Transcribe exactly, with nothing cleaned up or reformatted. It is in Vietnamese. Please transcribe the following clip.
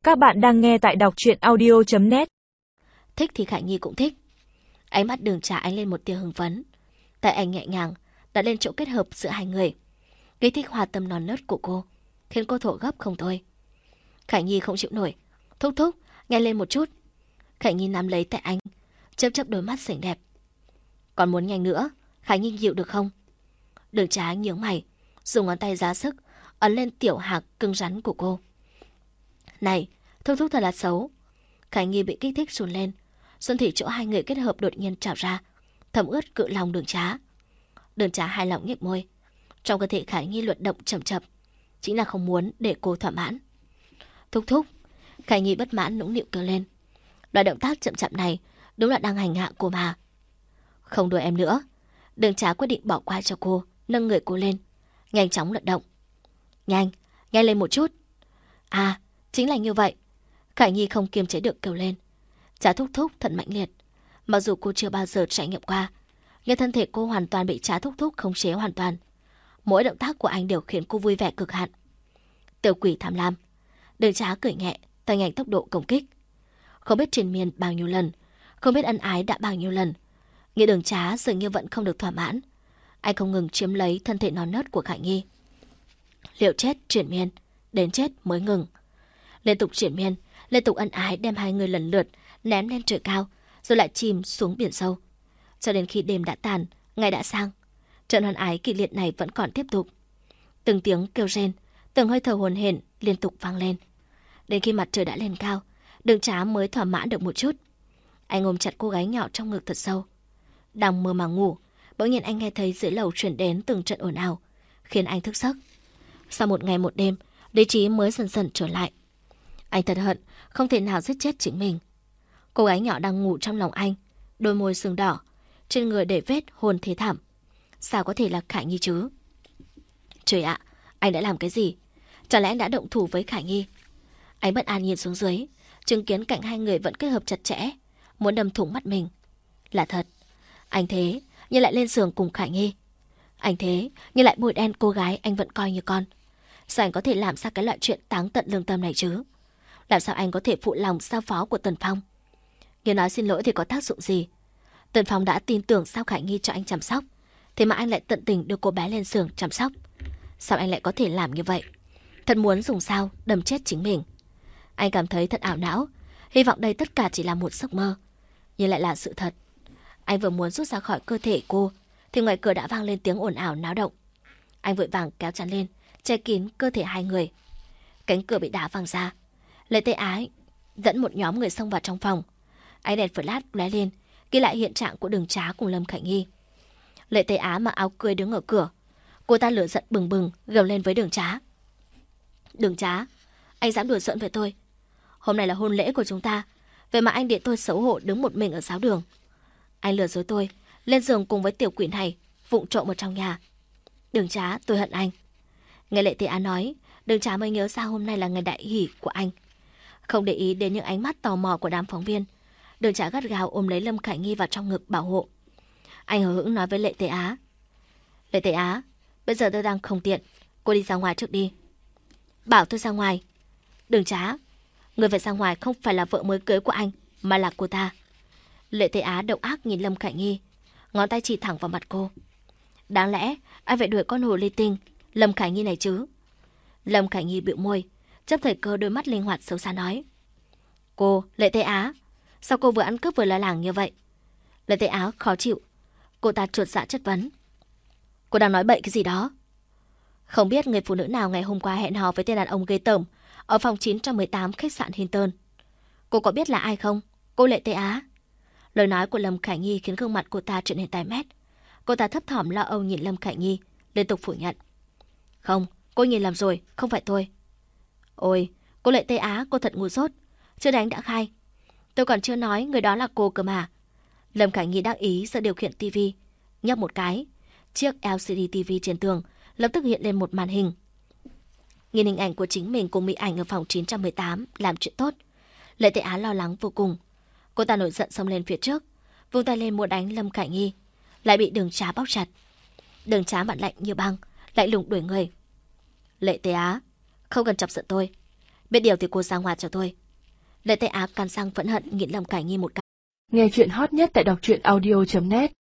Các bạn đang nghe tại đọc truyện audio chấm net. Thích thì Khải Nhi cũng thích. Ánh mắt Đường Trà ánh lên một tia hưng phấn. Tay anh nhẹ nhàng đặt lên chỗ kết hợp giữa hai người. Kích thích hòa tâm non nớt của cô, khiến cô thổ gấp không thôi. Khải Nhi không chịu nổi. Thúc thúc, nghe lên một chút. Khải Nhi nắm lấy tay anh, chớp chớp đôi mắt xinh đẹp. Còn muốn nhanh nữa, Khải Nhi chịu được không? Đường Trà nhướng mày, dùng ngón tay giá sức ấn lên tiểu hạc cứng rắn của cô. Này, thúc thúc thật là xấu. Khải Nhi bị kích thích run lên. Xuân thủy chỗ hai người kết hợp đột nhiên trào ra, thấm ướt cự lòng Đường Trà. Đường Trà hài lòng nhếch môi. Trong cơ thể Khải Nhi luận động chậm chậm, chính là không muốn để cô thỏa mãn. Thúc thúc, Khải Nhi bất mãn nũng nịu kêu lên. Loại động tác chậm chậm này đúng là đang hành hạ cô mà. Không đùa em nữa. Đường Trà quyết định bỏ qua cho cô, nâng người cô lên, nhanh chóng luận động. Nhanh, nhanh lên một chút. À, chính là như vậy. Khải Nhi không kiềm chế được kêu lên. Trà thúc thúc thật mạnh liệt. Mặc dù cô chưa bao giờ trải nghiệm qua, nhưng thân thể cô hoàn toàn bị Trà thúc thúc khống chế hoàn toàn. Mỗi động tác của anh đều khiến cô vui vẻ cực hạn. Tiểu quỷ tham lam. Đường Trà cười nhẹ, tăng nhanh tốc độ công kích. Không biết triền miên bao nhiêu lần, không biết ân ái đã bao nhiêu lần, nghĩ Đường Trà dường như vẫn không được thỏa mãn. Anh không ngừng chiếm lấy thân thể non nớt của Khải Nhi. Liệu chết triền miên, đến chết mới ngừng. Liên tục triền miên, liên tục ân ái đem hai người lần lượt ném lên trời cao, rồi lại chìm xuống biển sâu. Cho đến khi đêm đã tàn, ngày đã sang, trận hoan ái kịch liệt này vẫn còn tiếp tục. Từng tiếng kêu rên, từng hơi thở hồn hển liên tục vang lên. Đến khi mặt trời đã lên cao, Đường Trà mới thỏa mãn được một chút. Anh ôm chặt cô gái nhỏ trong ngực thật sâu. Đang mơ màng ngủ, bỗng nhiên anh nghe thấy dưới lầu chuyển đến từng trận ồn ào, khiến anh thức giấc. Sau một ngày một đêm, lý trí mới dần dần trở lại. Anh thật hận không thể nào giết chết chính mình. Cô gái nhỏ đang ngủ trong lòng anh, đôi môi sưng đỏ, trên người để vết hôn thế thảm. Sao có thể là Khải Nhi chứ? Trời ạ, anh đã làm cái gì? Chẳng lẽ anh đã động thủ với Khải Nhi? Anh bất an nhìn xuống dưới, chứng kiến cạnh hai người vẫn kết hợp chặt chẽ, muốn đâm thủng mắt mình. Là thật, anh thế nhưng lại lên giường cùng Khải Nhi. Anh thế nhưng lại bôi đen cô gái anh vẫn coi như con. Sao anh có thể làm ra cái loại chuyện táng tận lương tâm này chứ? Làm sao anh có thể phụ lòng giao phó của Tần Phong? Nhưng nói xin lỗi thì có tác dụng gì? Tần Phong đã tin tưởng sao Khải Nhi cho anh chăm sóc, thế mà anh lại tận tình đưa cô bé lên giường chăm sóc. Sao anh lại có thể làm như vậy? Thật muốn dùng dao đâm chết chính mình. Anh cảm thấy thật ảo não, hy vọng đây tất cả chỉ là một giấc mơ, nhưng lại là sự thật. Anh vừa muốn rút ra khỏi cơ thể cô, thì ngoài cửa đã vang lên tiếng ồn ào náo động. Anh vội vàng kéo chăn lên, che kín cơ thể hai người. Cánh cửa bị đá văng ra. Lê Tê Ái dẫn một nhóm người xông vào trong phòng. Ánh đèn flash lóe lên, ghi lại hiện trạng của Đường Trà cùng Lâm Khải Nhi. Lệ Tê Á mặc áo cưới đứng ở cửa. Cô ta lửa giận bừng bừng gầm lên với Đường Trà. Đường Trà, anh dám đùa giỡn với tôi. Hôm nay là hôn lễ của chúng ta, vậy mà anh để tôi xấu hổ đứng một mình ở giáo đường. Anh lừa dối tôi, lên giường cùng với tiểu quỷ này, vụng trộm ở trong nhà. Đường Trà, tôi hận anh. Nghe Lệ Tê Á nói, Đường Trà mới nhớ ra hôm nay là ngày đại hỷ của anh. Không để ý đến những ánh mắt tò mò của đám phóng viên, Đường Trà gắt gao ôm lấy Lâm Khải Nhi vào trong ngực bảo hộ. Anh hờ hững nói với Lệ Tê Á. Lệ Tê Á, bây giờ tôi đang không tiện, cô đi ra ngoài trước đi. Bảo tôi ra ngoài. Đường Trà, người phải ra ngoài không phải là vợ mới cưới của anh, mà là cô ta. Lệ Tê Á độc ác nhìn Lâm Khải Nhi, ngón tay chỉ thẳng vào mặt cô. Đáng lẽ anh phải đuổi con hồ ly tinh Lâm Khải Nhi này chứ? Lâm Khải Nhi bĩu môi, chấp thời cơ đôi mắt linh hoạt xấu xa nói. Cô, Lệ Tê Á, sao cô vừa ăn cướp vừa la làng như vậy? Lệ Tê Á khó chịu, cô ta chuột dạ chất vấn. Cô đang nói bậy cái gì đó? Không biết người phụ nữ nào ngày hôm qua hẹn hò với tên đàn ông ghê tởm ở phòng chín một tám khách sạn Hinton. Cô có biết là ai không, cô Lệ Tê Á? Lời nói của Lâm Khải Nhi khiến gương mặt cô ta trở nên tái mét. Cô ta thấp thỏm lo âu nhìn Lâm Khải Nhi, liên tục phủ nhận. Không, cô nhìn lầm rồi, không phải tôi. Ôi, cô Lệ Tê Á, cô thật ngu dốt, chưa đánh đã khai. Tôi còn chưa nói người đó là cô cơ mà. Lâm Khải Nhi đắc ý giơ điều khiển tivi, nhấp một cái, chiếc lờ xê đê tivi trên tường lập tức hiện lên một màn hình. Nhìn hình ảnh của chính mình cùng mỹ ảnh ở phòng chín một tám làm chuyện tốt, Lệ Tê Á lo lắng vô cùng. Cô ta nổi giận xông lên phía trước, vung tay lên muốn đánh Lâm Khải Nhi, lại bị Đường Trà bóp chặt. Đường Trà mặt lạnh như băng, lạnh lùng đuổi người. Lệ Tê Á, không cần chọc giận tôi. Biết điều thì cô sang hòa cho tôi. Lệ Tây Á cắn răng phẫn hận nghiến Lâm Cảnh Nhi một cái. Nghe chuyện hot nhất tại đọc truyện audio chấm net.